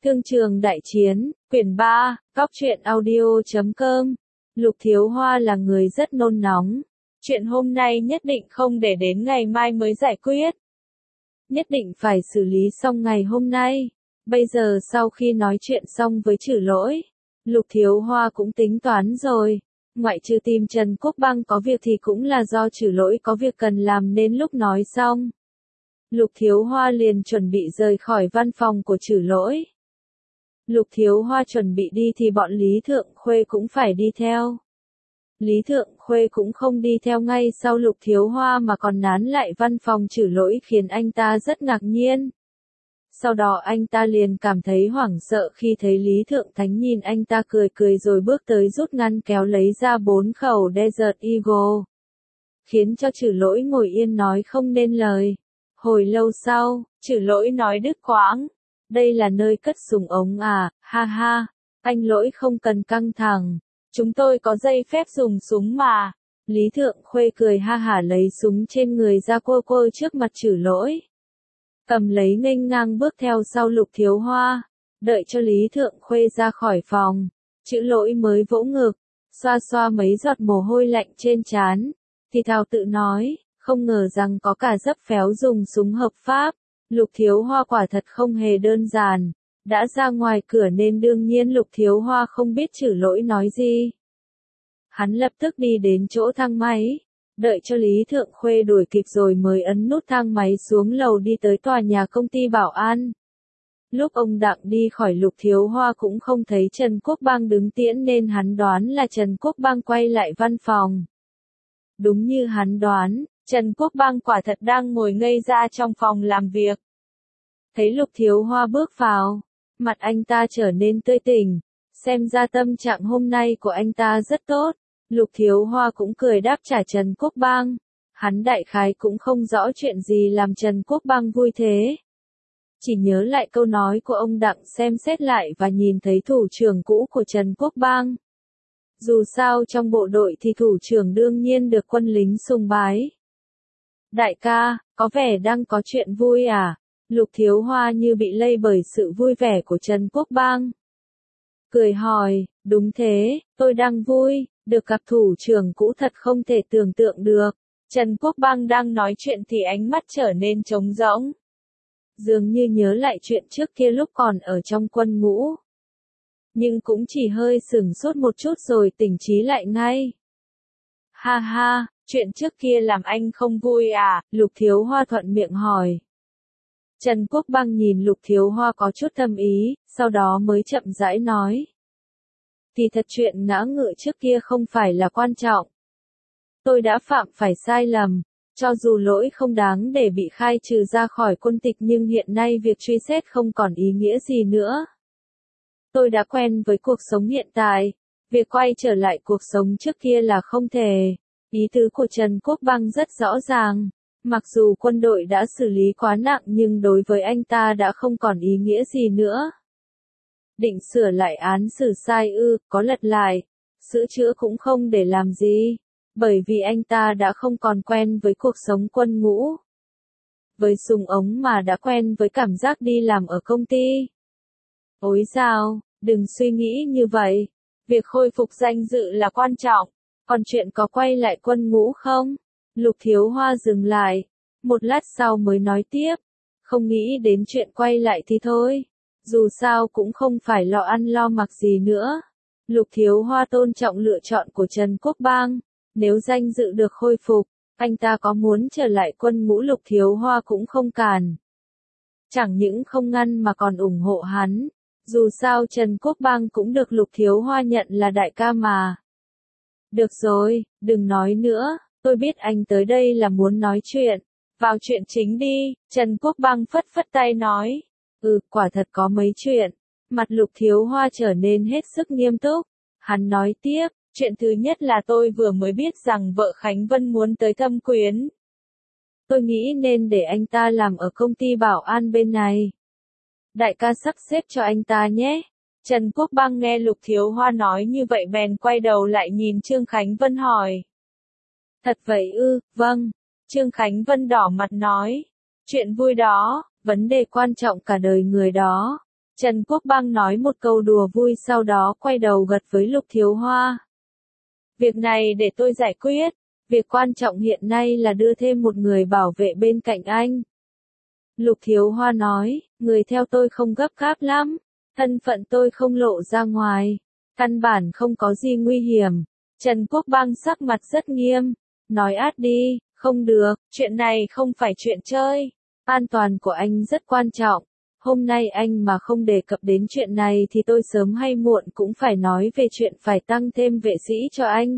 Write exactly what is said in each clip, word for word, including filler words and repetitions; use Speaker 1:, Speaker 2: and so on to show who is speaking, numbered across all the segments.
Speaker 1: Thương trường đại chiến, quyển ba, góc truyện audio chấm com. Lục Thiếu Hoa là người rất nôn nóng. Chuyện hôm nay nhất định không để đến ngày mai mới giải quyết. Nhất định phải xử lý xong ngày hôm nay. Bây giờ sau khi nói chuyện xong với Trử Lỗi, Lục Thiếu Hoa cũng tính toán rồi. Ngoại trừ tìm Trần Quốc Băng có việc thì cũng là do Trử Lỗi có việc cần làm nên lúc nói xong, Lục Thiếu Hoa liền chuẩn bị rời khỏi văn phòng của Trử Lỗi. Lục Thiếu Hoa chuẩn bị đi thì bọn Lý Thượng Khuê cũng phải đi theo. Lý Thượng Khuê cũng không đi theo ngay sau Lục Thiếu Hoa mà còn nán lại văn phòng Trử Lỗi khiến anh ta rất ngạc nhiên. Sau đó anh ta liền cảm thấy hoảng sợ khi thấy Lý Thượng Thánh nhìn anh ta cười cười rồi bước tới rút ngăn kéo lấy ra bốn khẩu Desert Eagle. Khiến cho Trử Lỗi ngồi yên nói không nên lời. Hồi lâu sau, Trử Lỗi nói đứt quãng. Đây là nơi cất súng ống à, ha ha, anh Lỗi không cần căng thẳng. Chúng tôi có giấy phép dùng súng mà. Lý Thượng Khuê cười ha hả lấy súng trên người ra quơ quơ trước mặt Trử Lỗi. Cầm lấy nghênh ngang bước theo sau Lục Thiếu Hoa. Đợi cho Lý Thượng Khuê ra khỏi phòng, Trử Lỗi mới vỗ ngực, xoa xoa mấy giọt mồ hôi lạnh trên trán, thì thào tự nói, không ngờ rằng có cả dấp phéo dùng súng hợp pháp. Lục Thiếu Hoa quả thật không hề đơn giản. Đã ra ngoài cửa nên đương nhiên Lục Thiếu Hoa không biết Trử Lỗi nói gì. Hắn lập tức đi đến chỗ thang máy. Đợi cho Lý Thượng Khuê đuổi kịp rồi mới ấn nút thang máy xuống lầu đi tới tòa nhà công ty bảo an. Lúc ông Đặng đi khỏi Lục Thiếu Hoa cũng không thấy Trần Quốc Bang đứng tiễn nên hắn đoán là Trần Quốc Bang quay lại văn phòng. Đúng như hắn đoán, Trần Quốc Bang quả thật đang ngồi ngây ra trong phòng làm việc. Thấy Lục Thiếu Hoa bước vào, mặt anh ta trở nên tươi tỉnh, xem ra tâm trạng hôm nay của anh ta rất tốt. Lục Thiếu Hoa cũng cười đáp trả Trần Quốc Bang. Hắn đại khái cũng không rõ chuyện gì làm Trần Quốc Bang vui thế. Chỉ nhớ lại câu nói của ông Đặng xem xét lại và nhìn thấy thủ trưởng cũ của Trần Quốc Bang. Dù sao trong bộ đội thì thủ trưởng đương nhiên được quân lính sùng bái. Đại ca, có vẻ đang có chuyện vui à? Lục Thiếu Hoa như bị lây bởi sự vui vẻ của Trần Quốc Bang. Cười hỏi, đúng thế, tôi đang vui, được gặp thủ trưởng cũ thật không thể tưởng tượng được. Trần Quốc Bang đang nói chuyện thì ánh mắt trở nên trống rỗng. Dường như nhớ lại chuyện trước kia lúc còn ở trong quân ngũ. Nhưng cũng chỉ hơi sửng sốt một chút rồi tỉnh trí lại ngay. Ha ha, chuyện trước kia làm anh không vui à? Lục Thiếu Hoa thuận miệng hỏi. Trần Quốc Bang nhìn Lục Thiếu Hoa có chút thâm ý, sau đó mới chậm rãi nói. Thì thật chuyện ngã ngựa trước kia không phải là quan trọng. Tôi đã phạm phải sai lầm, cho dù lỗi không đáng để bị khai trừ ra khỏi quân tịch nhưng hiện nay việc truy xét không còn ý nghĩa gì nữa. Tôi đã quen với cuộc sống hiện tại, việc quay trở lại cuộc sống trước kia là không thể. Ý tứ của Trần Quốc Bang rất rõ ràng. Mặc dù quân đội đã xử lý quá nặng nhưng đối với anh ta đã không còn ý nghĩa gì nữa. Định sửa lại án xử sai ư, có lật lại, sửa chữa cũng không để làm gì, bởi vì anh ta đã không còn quen với cuộc sống quân ngũ. Với súng ống mà đã quen với cảm giác đi làm ở công ty. Ôi dào, đừng suy nghĩ như vậy, việc khôi phục danh dự là quan trọng, còn chuyện có quay lại quân ngũ không? Lục Thiếu Hoa dừng lại, một lát sau mới nói tiếp, không nghĩ đến chuyện quay lại thì thôi, dù sao cũng không phải lo ăn lo mặc gì nữa. Lục Thiếu Hoa tôn trọng lựa chọn của Trần Quốc Bang, nếu danh dự được khôi phục, anh ta có muốn trở lại quân ngũ Lục Thiếu Hoa cũng không cản. Chẳng những không ngăn mà còn ủng hộ hắn, dù sao Trần Quốc Bang cũng được Lục Thiếu Hoa nhận là đại ca mà. Được rồi, đừng nói nữa. Tôi biết anh tới đây là muốn nói chuyện. Vào chuyện chính đi, Trần Quốc Bang phất phất tay nói. Ừ, quả thật có mấy chuyện. Mặt Lục Thiếu Hoa trở nên hết sức nghiêm túc. Hắn nói tiếp, chuyện thứ nhất là tôi vừa mới biết rằng vợ Khánh Vân muốn tới thăm Quyến. Tôi nghĩ nên để anh ta làm ở công ty bảo an bên này. Đại ca sắp xếp cho anh ta nhé. Trần Quốc Bang nghe Lục Thiếu Hoa nói như vậy bèn quay đầu lại nhìn Trương Khánh Vân hỏi. Thật vậy ư, vâng. Trương Khánh Vân đỏ mặt nói. Chuyện vui đó, vấn đề quan trọng cả đời người đó. Trần Quốc Bang nói một câu đùa vui sau đó quay đầu gật với Lục Thiếu Hoa. Việc này để tôi giải quyết, việc quan trọng hiện nay là đưa thêm một người bảo vệ bên cạnh anh. Lục Thiếu Hoa nói, người theo tôi không gấp gáp lắm, thân phận tôi không lộ ra ngoài, căn bản không có gì nguy hiểm. Trần Quốc Bang sắc mặt rất nghiêm, nói át đi, không được, chuyện này không phải chuyện chơi, an toàn của anh rất quan trọng. Hôm nay anh mà không đề cập đến chuyện này thì tôi sớm hay muộn cũng phải nói về chuyện phải tăng thêm vệ sĩ cho anh.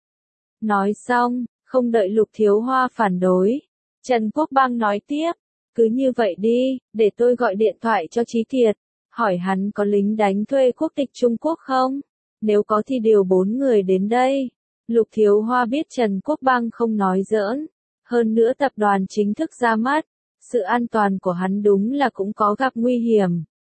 Speaker 1: Nói xong, không đợi Lục Thiếu Hoa phản đối, Trần Quốc Bang nói tiếp, cứ như vậy đi, để tôi gọi điện thoại cho Chí Kiệt, hỏi hắn có lính đánh thuê quốc tịch Trung Quốc không? Nếu có thì điều bốn người đến đây. Lục Thiếu Hoa biết Trần Quốc Bang không nói giỡn, hơn nữa tập đoàn chính thức ra mắt, sự an toàn của hắn đúng là cũng có gặp nguy hiểm.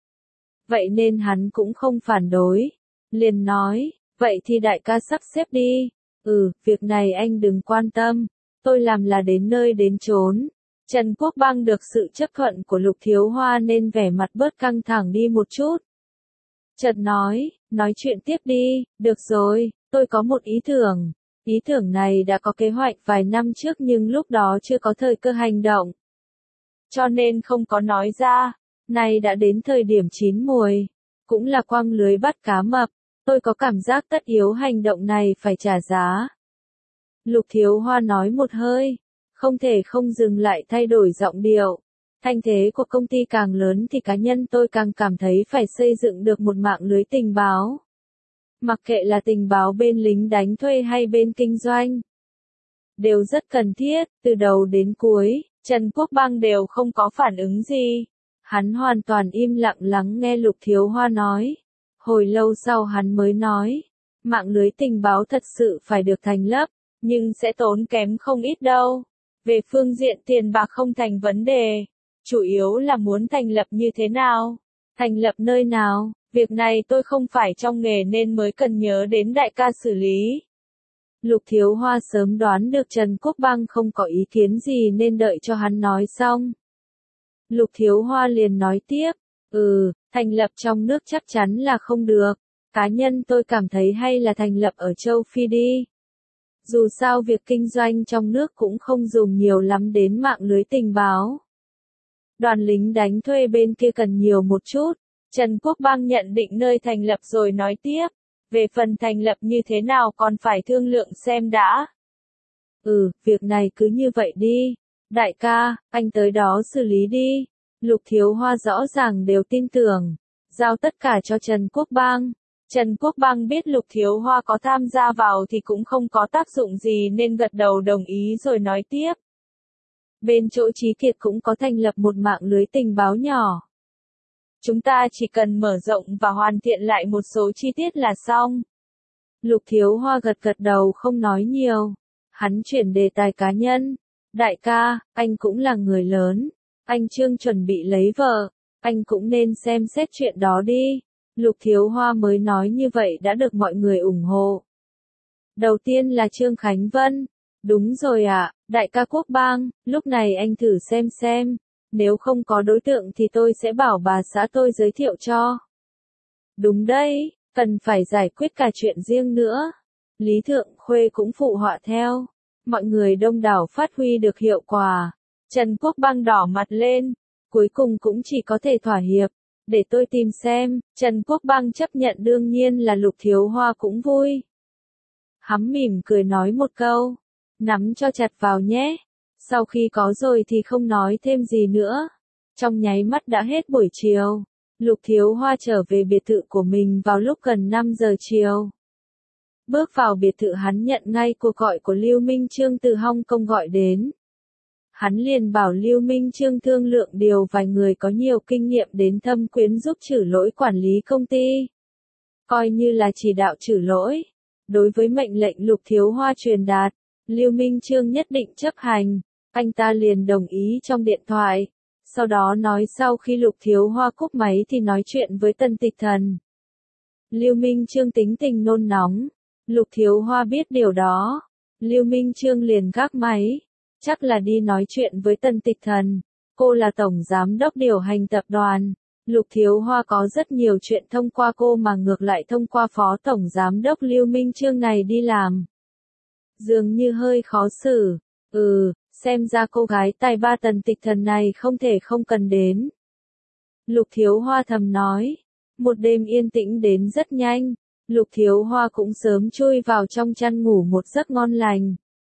Speaker 1: Vậy nên hắn cũng không phản đối, liền nói, vậy thì đại ca sắp xếp đi, ừ, việc này anh đừng quan tâm, tôi làm là đến nơi đến chốn. Trần Quốc Bang được sự chấp thuận của Lục Thiếu Hoa nên vẻ mặt bớt căng thẳng đi một chút. Chợt nói, nói chuyện tiếp đi, được rồi, tôi có một ý tưởng. Ý tưởng này đã có kế hoạch vài năm trước nhưng lúc đó chưa có thời cơ hành động. Cho nên không có nói ra, nay đã đến thời điểm chín muồi, cũng là quăng lưới bắt cá mập, tôi có cảm giác tất yếu hành động này phải trả giá. Lục Thiếu Hoa nói một hơi, không thể không dừng lại thay đổi giọng điệu. Thanh thế của công ty càng lớn thì cá nhân tôi càng cảm thấy phải xây dựng được một mạng lưới tình báo. Mặc kệ là tình báo bên lính đánh thuê hay bên kinh doanh, đều rất cần thiết, từ đầu đến cuối, Trần Quốc Bang đều không có phản ứng gì. Hắn hoàn toàn im lặng lắng nghe Lục Thiếu Hoa nói. Hồi lâu sau hắn mới nói, mạng lưới tình báo thật sự phải được thành lập, nhưng sẽ tốn kém không ít đâu. Về phương diện tiền bạc không thành vấn đề, chủ yếu là muốn thành lập như thế nào, thành lập nơi nào, việc này tôi không phải trong nghề nên mới cần nhớ đến đại ca xử lý. Lục Thiếu Hoa sớm đoán được Trần Quốc Bang không có ý kiến gì nên đợi cho hắn nói xong. Lục Thiếu Hoa liền nói tiếp, ừ, thành lập trong nước chắc chắn là không được, cá nhân tôi cảm thấy hay là thành lập ở châu Phi đi. Dù sao việc kinh doanh trong nước cũng không dùng nhiều lắm đến mạng lưới tình báo. Đoàn lính đánh thuê bên kia cần nhiều một chút. Trần Quốc Bang nhận định nơi thành lập rồi nói tiếp. Về phần thành lập như thế nào còn phải thương lượng xem đã. Ừ, việc này cứ như vậy đi. Đại ca, anh tới đó xử lý đi. Lục Thiếu Hoa rõ ràng đều tin tưởng. Giao tất cả cho Trần Quốc Bang. Trần Quốc Bang biết Lục Thiếu Hoa có tham gia vào thì cũng không có tác dụng gì nên gật đầu đồng ý rồi nói tiếp. Bên chỗ Chí Kiệt cũng có thành lập một mạng lưới tình báo nhỏ. Chúng ta chỉ cần mở rộng và hoàn thiện lại một số chi tiết là xong. Lục Thiếu Hoa gật gật đầu không nói nhiều. Hắn chuyển đề tài cá nhân. Đại ca, anh cũng là người lớn. Anh Trương chuẩn bị lấy vợ. Anh cũng nên xem xét chuyện đó đi. Lục Thiếu Hoa mới nói như vậy đã được mọi người ủng hộ. Đầu tiên là Trương Khánh Vân. Đúng rồi ạ, đại ca Quốc Bang, lúc này anh thử xem xem. Nếu không có đối tượng thì tôi sẽ bảo bà xã tôi giới thiệu cho. Đúng đấy, cần phải giải quyết cả chuyện riêng nữa. Lý Thượng Khuê cũng phụ họa theo. Mọi người đông đảo phát huy được hiệu quả. Trần Quốc Bang đỏ mặt lên. Cuối cùng cũng chỉ có thể thỏa hiệp. Để tôi tìm xem, Trần Quốc Bang chấp nhận đương nhiên là Lục Thiếu Hoa cũng vui. Hắn mỉm cười nói một câu. Nắm cho chặt vào nhé. Sau khi có rồi thì không nói thêm gì nữa. Trong nháy mắt đã hết buổi chiều. Lục Thiếu Hoa trở về biệt thự của mình vào lúc gần năm giờ chiều. Bước vào biệt thự hắn nhận ngay cuộc gọi của Lưu Minh Chương từ Hong Kong gọi đến. Hắn liền bảo Lưu Minh Chương thương lượng điều vài người có nhiều kinh nghiệm đến Thâm Quyến giúp Trử Lỗi quản lý công ty. Coi như là chỉ đạo Trử Lỗi. Đối với mệnh lệnh Lục Thiếu Hoa truyền đạt, Lưu Minh Chương nhất định chấp hành. Anh ta liền đồng ý trong điện thoại. Sau đó nói sau khi Lục Thiếu Hoa cúp máy thì nói chuyện với Tân Tịch Thần. Lưu Minh Chương tính tình nôn nóng. Lục Thiếu Hoa biết điều đó. Lưu Minh Chương liền gác máy. Chắc là đi nói chuyện với Tân Tịch Thần. Cô là tổng giám đốc điều hành tập đoàn. Lục Thiếu Hoa có rất nhiều chuyện thông qua cô mà ngược lại thông qua Phó Tổng Giám đốc Lưu Minh Chương này đi làm. Dường như hơi khó xử. Ừ, xem ra cô gái tài ba Tần Tịch Thần này không thể không cần đến. Lục Thiếu Hoa thầm nói. Một đêm yên tĩnh đến rất nhanh. Lục Thiếu Hoa cũng sớm chui vào trong chăn ngủ một giấc ngon lành.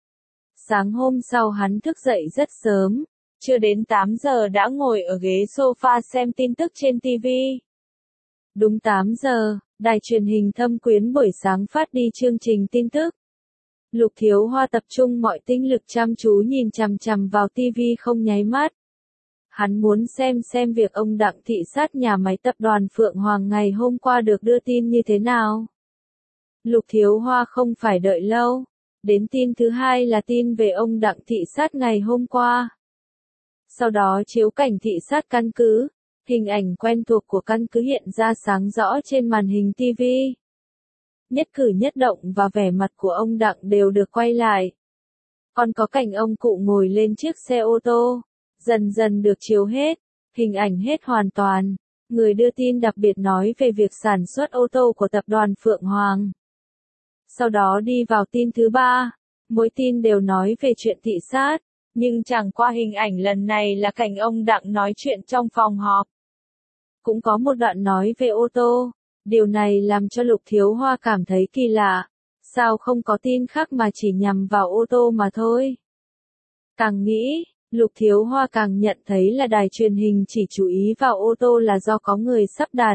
Speaker 1: Sáng hôm sau hắn thức dậy rất sớm. Chưa đến tám giờ đã ngồi ở ghế sofa xem tin tức trên ti vi. Đúng tám giờ, đài truyền hình Thâm Quyến buổi sáng phát đi chương trình tin tức. Lục Thiếu Hoa tập trung mọi tinh lực chăm chú nhìn chằm chằm vào ti vi không nháy mắt. Hắn muốn xem xem việc ông Đặng thị sát nhà máy tập đoàn Phượng Hoàng ngày hôm qua được đưa tin như thế nào. Lục Thiếu Hoa không phải đợi lâu. Đến tin thứ hai là tin về ông Đặng thị sát ngày hôm qua. Sau đó chiếu cảnh thị sát căn cứ, hình ảnh quen thuộc của căn cứ hiện ra sáng rõ trên màn hình ti vi. Nhất cử nhất động và vẻ mặt của ông Đặng đều được quay lại. Còn có cảnh ông cụ ngồi lên chiếc xe ô tô, dần dần được chiếu hết, hình ảnh hết hoàn toàn. Người đưa tin đặc biệt nói về việc sản xuất ô tô của tập đoàn Phượng Hoàng. Sau đó đi vào tin thứ ba, mỗi tin đều nói về chuyện thị sát. Nhưng chẳng qua hình ảnh lần này là cảnh ông Đặng nói chuyện trong phòng họp. Cũng có một đoạn nói về ô tô. Điều này làm cho Lục Thiếu Hoa cảm thấy kỳ lạ. Sao không có tin khác mà chỉ nhằm vào ô tô mà thôi? Càng nghĩ, Lục Thiếu Hoa càng nhận thấy là đài truyền hình chỉ chú ý vào ô tô là do có người sắp đặt.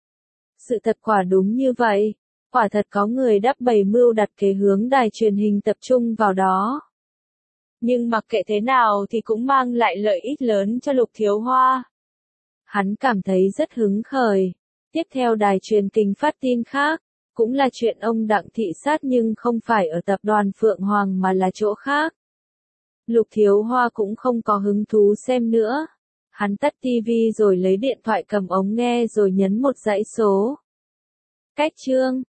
Speaker 1: Sự thật quả đúng như vậy. Quả thật có người đắp bày mưu đặt kế hướng đài truyền hình tập trung vào đó. Nhưng mặc kệ thế nào thì cũng mang lại lợi ích lớn cho Lục Thiếu Hoa. Hắn cảm thấy rất hứng khởi. Tiếp theo đài truyền kinh phát tin khác, cũng là chuyện ông Đặng thị sát nhưng không phải ở tập đoàn Phượng Hoàng mà là chỗ khác. Lục Thiếu Hoa cũng không có hứng thú xem nữa. Hắn tắt ti vi rồi lấy điện thoại cầm ống nghe rồi nhấn một dãy số. Cách chương